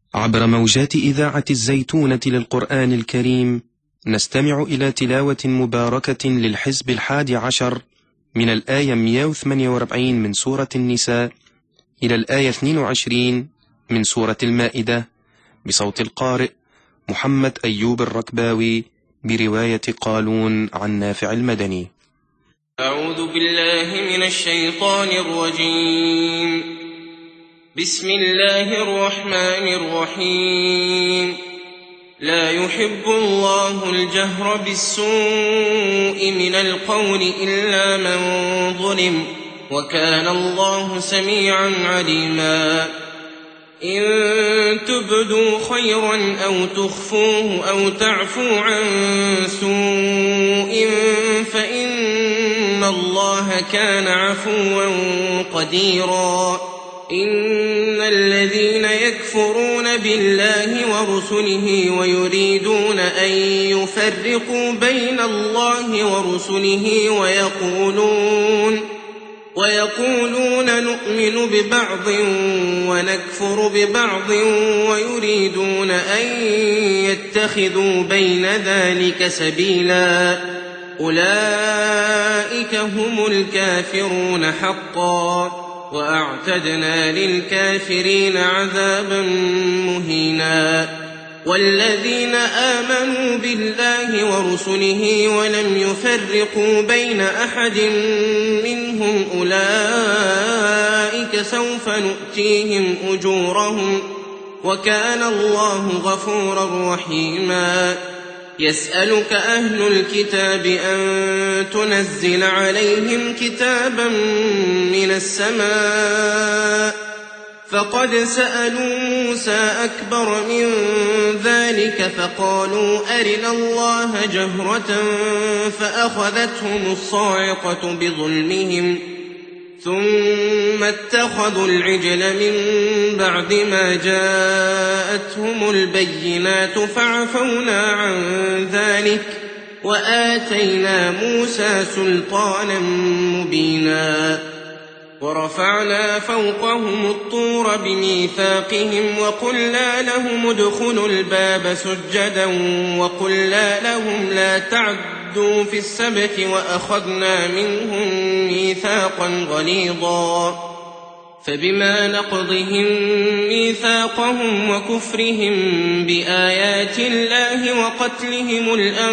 عبر موجات إذاعة الزيتونة للقرآن الكريم نستمع إلى تلاوة مباركة للحزب 11 من الآية 148 من سورة النساء إلى الآية 22 من سورة المائدة بصوت القارئ محمد أيوب الركباوي برواية قالون عن نافع المدني. أعوذ بالله من الشيطان الرجيم. بسم الله الرحمن الرحيم. لا يحب الله الجهر بالسوء من القول إلا من ظلم، وكان الله سميعا عليما. إن تبدوا خيرا أو تخفوه أو تعفوا عن سوء فإن الله كان عفوا قديرا. إن الذين يكفرون بالله ورسله ويريدون أن يفرقوا بين الله ورسله ويقولون نؤمن ببعض ونكفر ببعض ويريدون أن يتخذوا بين ذلك سبيلا، أولئك هم الكافرون حقا، وأعتدنا للكافرين عذابا مهينا. والذين آمنوا بالله ورسله ولم يفرقوا بين أحد منهم أولئك سوف نؤتيهم أجورهم، وكان الله غفورا رحيما. يسألك أهل الكتاب أن تنزل عليهم كتابا من السماء، فقد سألوا موسى أكبر من ذلك فقالوا أرنا الله جهرة فأخذتهم الصاعقة بظلمهم، ثم اتخذوا العجل من بعد ما جاءتهم البينات فعفونا عن ذلك وآتينا موسى سلطانا مبينا. ورفعنا فوقهم الطور بميثاقهم وقلنا لهم ادخلوا الباب سجدا وقلنا لهم لا تعدوا في السبت وأخذنا منهم ميثاقا غليظا. فبما نقضهم ميثاقهم وكفرهم بآيات الله وقتلهم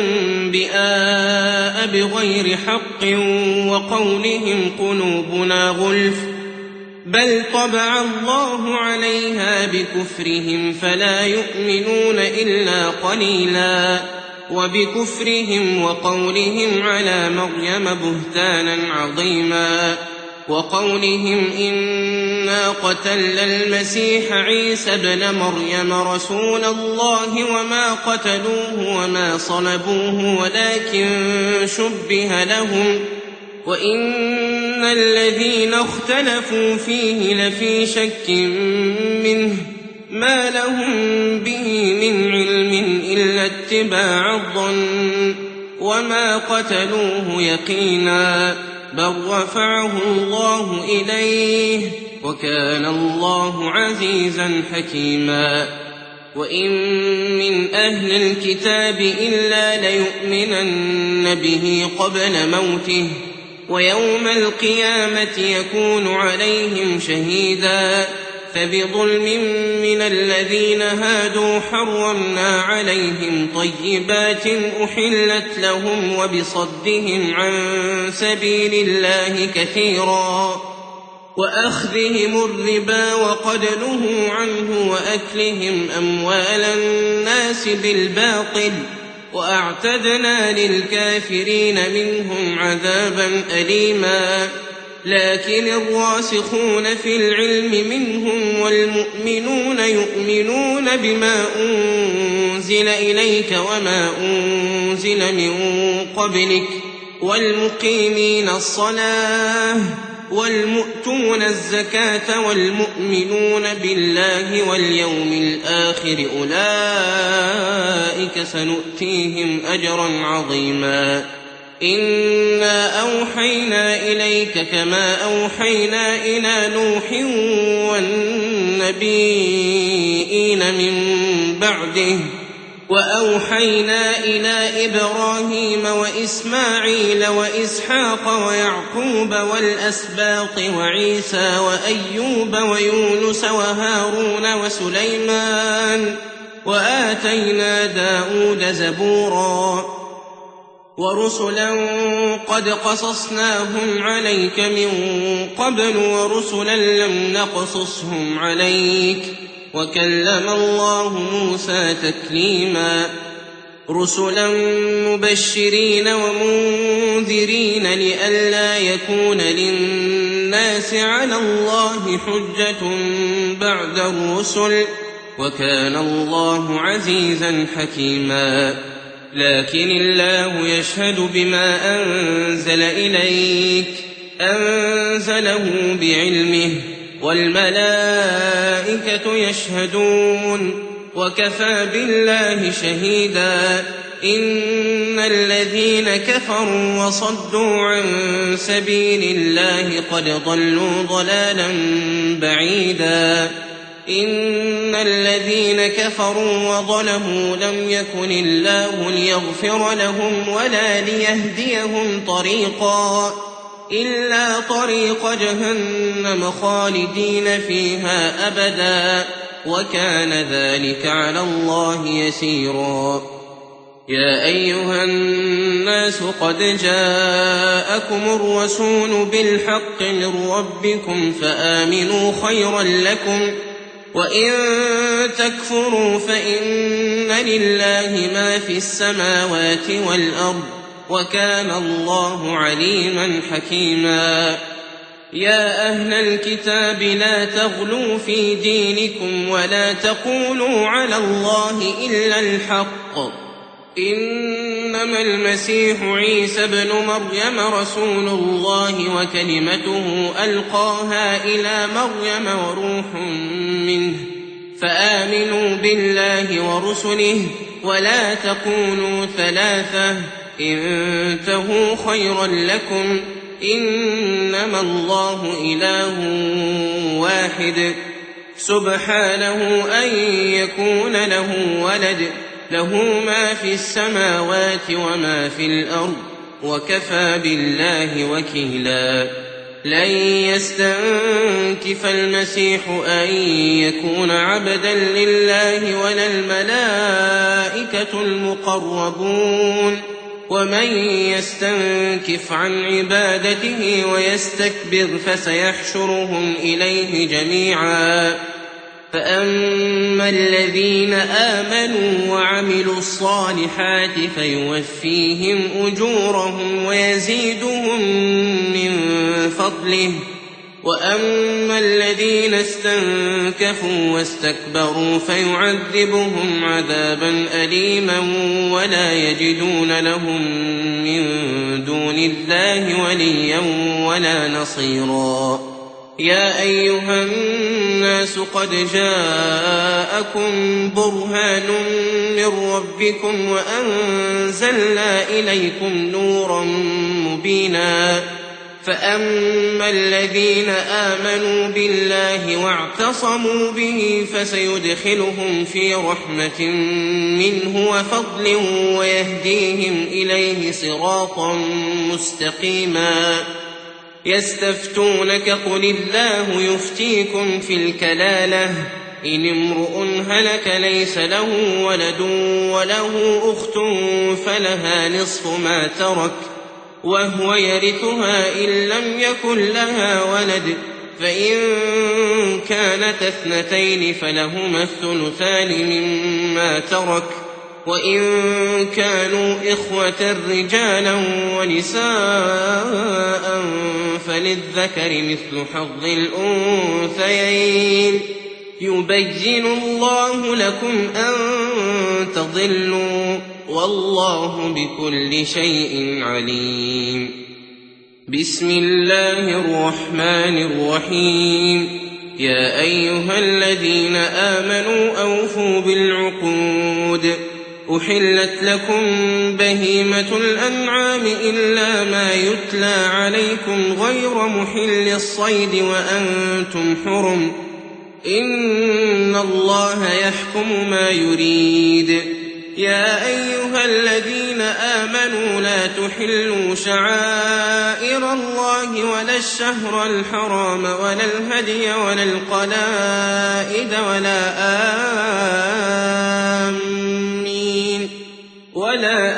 الأنبياء بغير حق وقولهم قلوبنا غلف، بل طبع الله عليها بكفرهم فلا يؤمنون إلا قليلا. وبكفرهم وقولهم على مريم بهتانا عظيما، وقولهم إنا قتلنا المسيح عيسى ابن مريم رسول الله وما قتلوه وما صلبوه ولكن شبه لهم، وإن الذين اختلفوا فيه لفي شك منه ما لهم به من علم إلا اتباع الظن، وما قتلوه يقينا، بل رفعه الله إليه وكان الله عزيزا حكيما. وإن من أهل الكتاب إلا ليؤمنن به قبل موته، ويوم القيامة يكون عليهم شهيدا. فبظلم من الذين هادوا حرمنا عليهم طيبات أحلت لهم وبصدهم عن سبيل الله كثيرا، وأخذهم الربا وقد نهوا عنه وأكلهم أموال الناس بالباطل، وأعتدنا للكافرين منهم عذابا أليما. لكن الراسخون في العلم منهم والمؤمنون يؤمنون بما أنزل إليك وما أنزل من قبلك والمقيمين الصلاة والمؤتون الزكاة والمؤمنون بالله واليوم الآخر أولئك سنؤتيهم أجرا عظيما. إنا أوحينا إليك كما أوحينا إلى نوح والنبيين من بعده وأوحينا إلى إبراهيم وإسماعيل وإسحاق ويعقوب والأسباط وعيسى وأيوب ويونس وهارون وسليمان وآتينا داود زبورا ورسلا قد قصصناهم عليك من قبل ورسلا لم نقصصهم عليك وكلم الله موسى تكليما رسلا مبشرين ومنذرين لئلا يكون للناس على الله حجة بعد الرسل وكان الله عزيزا حكيما لكن الله يشهد بما أنزل إليك أنزله بعلمه والملائكة يشهدون وكفى بالله شهيدا إن الذين كفروا وصدوا عن سبيل الله قد ضلوا ضلالا بعيدا إن الذين كفروا وظلموا لم يكن الله ليغفر لهم ولا ليهديهم طريقا إلا طريق جهنم خالدين فيها أبدا وكان ذلك على الله يسيرا يا أيها الناس قد جاءكم الرسول بالحق من ربكم فآمنوا خيرا لكم وإن تكفروا فإن لله ما في السماوات والأرض وكان الله عليما حكيما يا أهل الكتاب لا تغلوا في دينكم ولا تقولوا على الله إلا الحق إنما المسيح عيسى ابن مريم رسول الله وكلمته ألقاها إلى مريم وروح منه فآمنوا بالله ورسله ولا تكونوا ثلاثة انتهوا خيرا لكم إنما الله إله واحد سبحانه أن يكون له ولد له ما في السماوات وما في الأرض وكفى بالله وكيلا لن يستنكف المسيح أن يكون عبدا لله ولا الملائكة المقربون ومن يستنكف عن عبادته ويستكبر فسيحشرهم إليه جميعا فأما الذين آمنوا وعملوا الصالحات فيوفيهم أجورهم ويزيدهم من فضله وأما الذين استنكفوا واستكبروا فيعذبهم عذابا أليما ولا يجدون لهم من دون الله وليا ولا نصيرا يا أيها الناس قد جاءكم برهان من ربكم وأنزلنا إليكم نورا مبينا فأما الذين آمنوا بالله واعتصموا به فسيدخلهم في رحمة منه وفضل ويهديهم إليه صراطا مستقيما يستفتونك قل الله يفتيكم في الكلالة إن امرؤ هلك ليس له ولد وله أخت فلها نصف ما ترك وهو يرثها إن لم يكن لها ولد فإن كانت اثنتين فلهما الثلثان مما ترك وإن كانوا إخوة رجالا ونساء فللذكر مثل حظ الأنثيين يبين الله لكم أن تضلوا والله بكل شيء عليم بسم الله الرحمن الرحيم يا أيها الذين آمنوا أوفوا بالعقود أحلت لكم بهيمة الأنعام إلا ما يتلى عليكم غير محل الصيد وأنتم حرم إن الله يحكم ما يريد. يا أيها الذين آمنوا لا تحلوا شعائر الله ولا الشهر الحرام ولا الهدي ولا القلائد ولا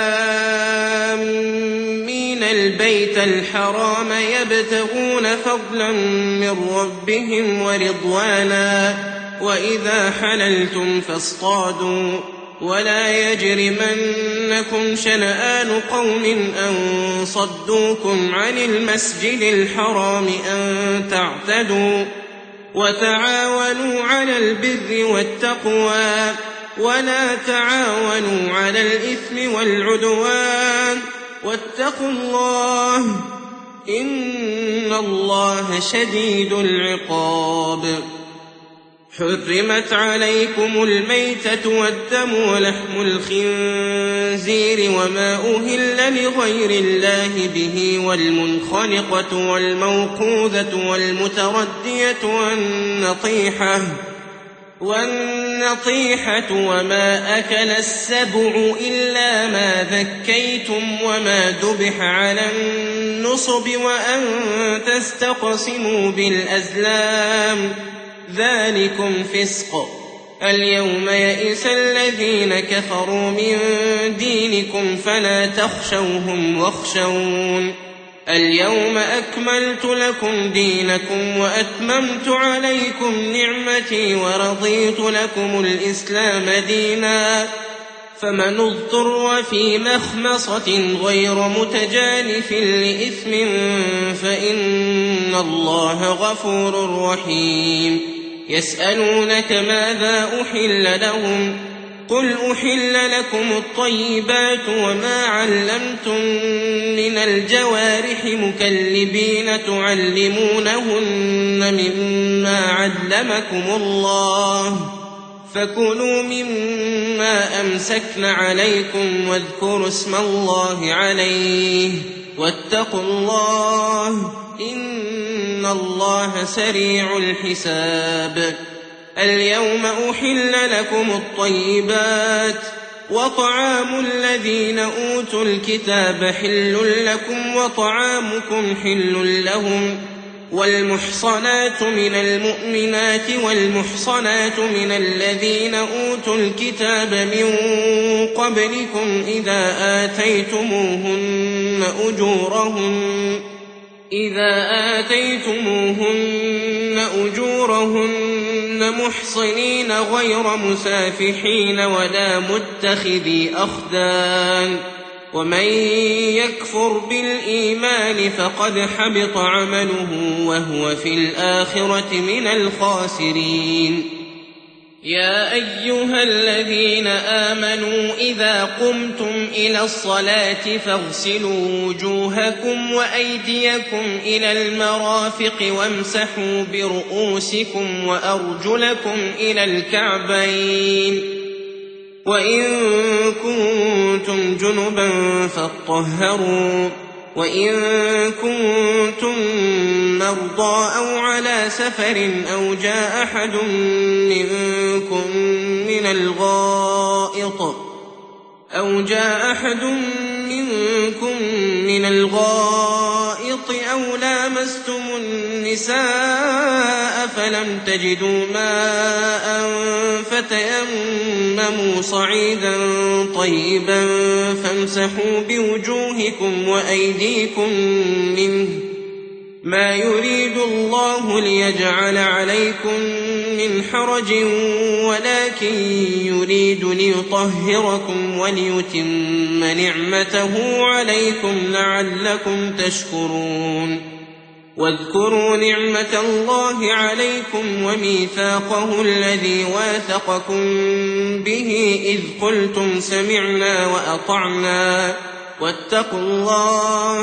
آمين البيت الحرام يبتغون فضلا من ربهم ورضوانا وإذا حللتم فاصطادوا ولا يجرمنكم شنآن قوم أن صدوكم عن المسجد الحرام أن تعتدوا وتعاونوا على البر والتقوى ولا تعاونوا على الإثم والعدوان واتقوا الله إن الله شديد العقاب. حرمت عليكم الميتة والدم ولحم الخنزير وما أهل لغير الله به والمنخنقة والموقوذة والمتردية والنطيحة وما أكل السبع إلا ما ذكيتم وما ذبح على النصب وأن تستقسموا بالأزلام ذلكم فسق. اليوم يئس الذين كفروا من دينكم فلا تخشوهم واخشون اليوم أكملت لكم دينكم وأتممت عليكم نعمتي ورضيت لكم الإسلام دينا فمن اضطر في مخمصة غير متجانف لإثم فإن الله غفور رحيم. يسألونك ماذا أحل لهم قل أحل لكم الطيبات وما علمتم من الجوارح مكلبين تعلمونهن مما علمكم الله فكلوا مما أمسكن عليكم واذكروا اسم الله عليه واتقوا الله إن الله سريع الحساب. اليوم أحل لكم الطيبات وطعام الذين أوتوا الكتاب حل لكم وطعامكم حل لهم والمحصنات من المؤمنات والمحصنات من الذين أوتوا الكتاب من قبلكم إذا آتيتموهن أجورهن محصنين غير مسافحين ولا متخذي أخدان ومن يكفر بالإيمان فقد حبط عمله وهو في الآخرة من الخاسرين. يا أيها الذين آمنوا إذا قمتم إلى الصلاة فاغسلوا وجوهكم وأيديكم إلى المرافق وامسحوا برؤوسكم وأرجلكم إلى الكعبين وإن كنتم جنبا فاطهروا وإن كنتم مرضى أو على سفر أو جاء أحد منكم من الغائط أو لامستم النساء فلم تجدوا ماء فتيمموا صعيدا طيبا فامسحوا بوجوهكم وأيديكم منه ما يريد الله ليجعل عليكم من حرج ولكن يريد ليطهركم وليتم نعمته عليكم لعلكم تشكرون. واذكروا نعمة الله عليكم وميثاقه الذي واثقكم به إذ قلتم سمعنا وأطعنا واتقوا الله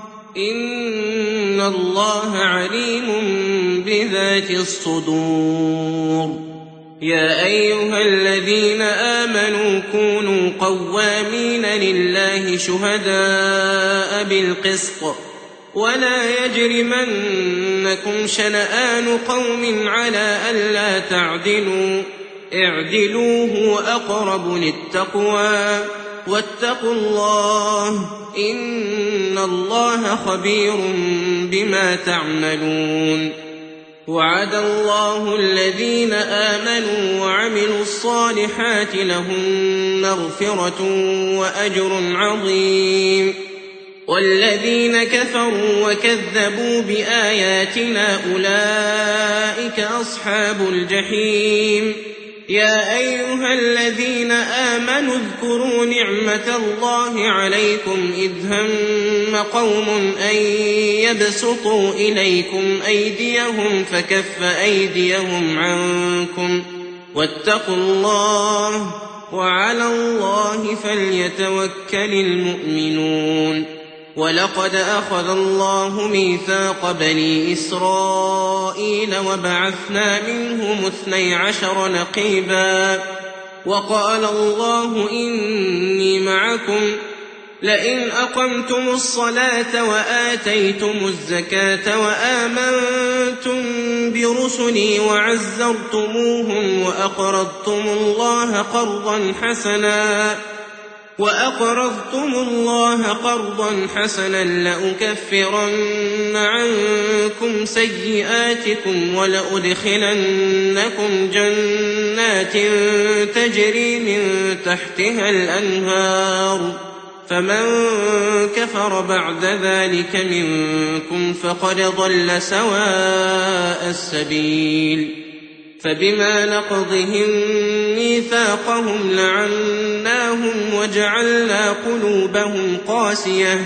إن الله عليم بذات الصدور. يا أيها الذين آمنوا كونوا قوامين لله شهداء بالقسط ولا يجرمنكم شنآن قوم على ألا تعدلوا اعدلوا هو أقرب للتقوى واتقوا الله إن الله خبير بما تعملون وعد الله الذين آمنوا وعملوا الصالحات لهم مغفرة وأجر عظيم والذين كفروا وكذبوا بآياتنا أولئك أصحاب الجحيم يا أيها الذين آمنوا اذكروا نعمة الله عليكم إذ هم قوم أن يبسطوا إليكم أيديهم فكف أيديهم عنكم واتقوا الله وعلى الله فليتوكل المؤمنون ولقد أخذ الله ميثاق بني إسرائيل وبعثنا منهم 12 نقيبا وقال الله إني معكم لئن أقمتم الصلاة وآتيتم الزكاة وآمنتم برسلي وعزرتموهم وأقرضتم الله قرضا حسنا لأكفرن عنكم سيئاتكم ولأدخلنكم جنات تجري من تحتها الأنهار فمن كفر بعد ذلك منكم فقد ضل سواء السبيل فبما نقضهم ميثاقهم لعناهم وجعلنا قلوبهم قاسية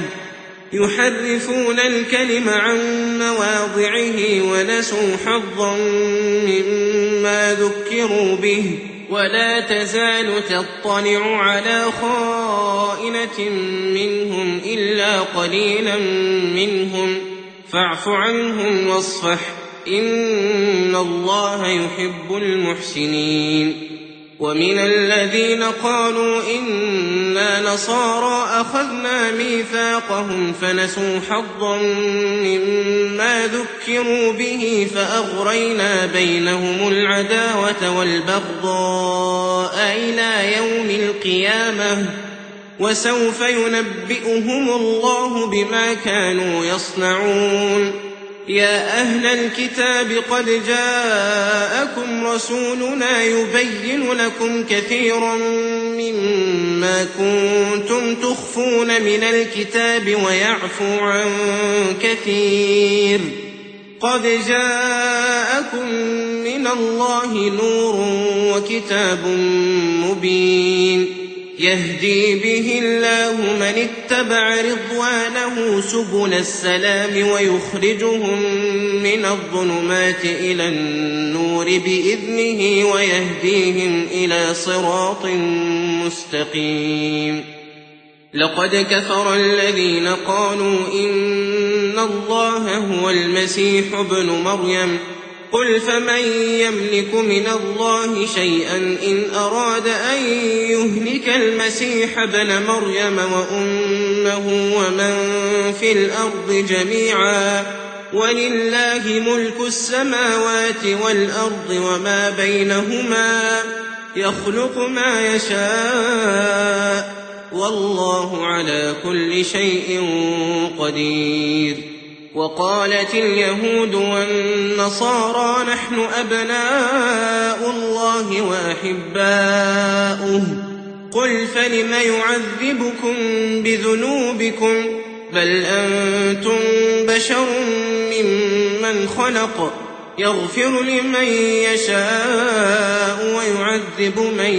يحرفون الكلم عن مواضعه ونسوا حظا مما ذكروا به ولا تزال تطلع على خائنة منهم إلا قليلا منهم فاعف عنهم واصفح إن الله يحب المحسنين ومن الذين قالوا إنا نصارى أخذنا ميثاقهم فنسوا حظا مما ذكروا به فأغرينا بينهم العداوة والبغضاء إلى يوم القيامة وسوف ينبئهم الله بما كانوا يصنعون يا أهل الكتاب قد جاءكم رسولنا يبين لكم كثيرا مما كنتم تخفون من الكتاب ويعفو عن كثير قد جاءكم من الله نور وكتاب مبين يهدي به الله من اتبع رضوانه سبل السلام ويخرجهم من الظلمات إلى النور بإذنه ويهديهم إلى صراط مستقيم لقد كفر الذين قالوا إن الله هو المسيح ابن مريم قل فمن يملك من الله شيئا إن أراد أن يهلك المسيح ابن مريم وأمه ومن في الأرض جميعا ولله ملك السماوات والأرض وما بينهما يخلق ما يشاء والله على كل شيء قدير وقالت اليهود والنصارى نحن أبناء الله وأحباؤه قل فلم يعذبكم بذنوبكم بل أنتم بشر ممن خلق يغفر لمن يشاء ويعذب من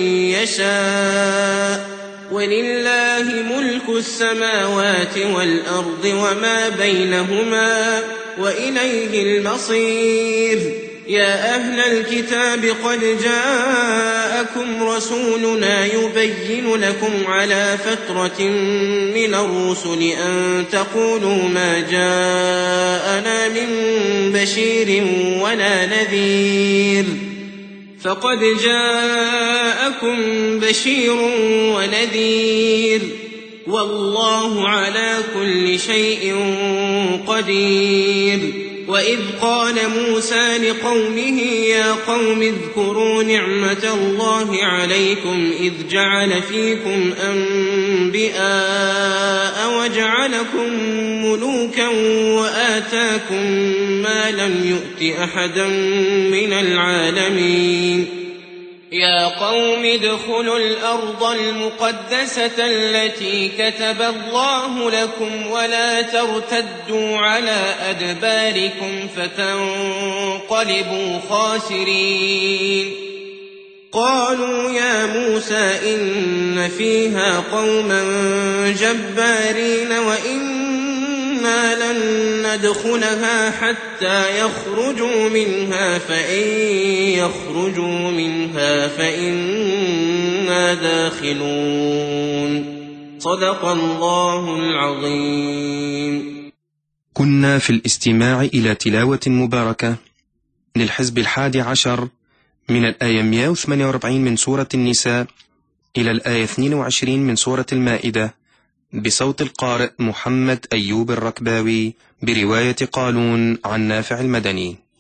يشاء ولله ملك السماوات والأرض وما بينهما وإليه المصير يا أهل الكتاب قد جاءكم رسولنا يبين لكم على فترة من الرسل أن تقولوا ما جاءنا من بشير ولا نذير فقد جاءكم بشير ونذير والله على كل شيء قدير. وإذ قال موسى لقومه يا قوم اذكروا نعمة الله عليكم إذ جعل فيكم أنبياء وجعلكم ملوكا وآتاكم ما لم يؤت أحدا من العالمين. يا قوم ادخلوا الأرض المقدسة التي كتب الله لكم ولا ترتدوا على أدباركم فتنقلبوا خاسرين. قالوا يا موسى إن فيها قوما جبارين وإنا لن ندخلها حتى يخرجوا منها فإن يخرجوا منها فإنا داخلون. صدق الله العظيم. كنا في الاستماع إلى تلاوة مباركة للحزب 11 من الآية 148 من سورة النساء إلى الآية 22 من سورة المائدة بصوت القارئ محمد أيوب الركباوي برواية قالون عن نافع المدني.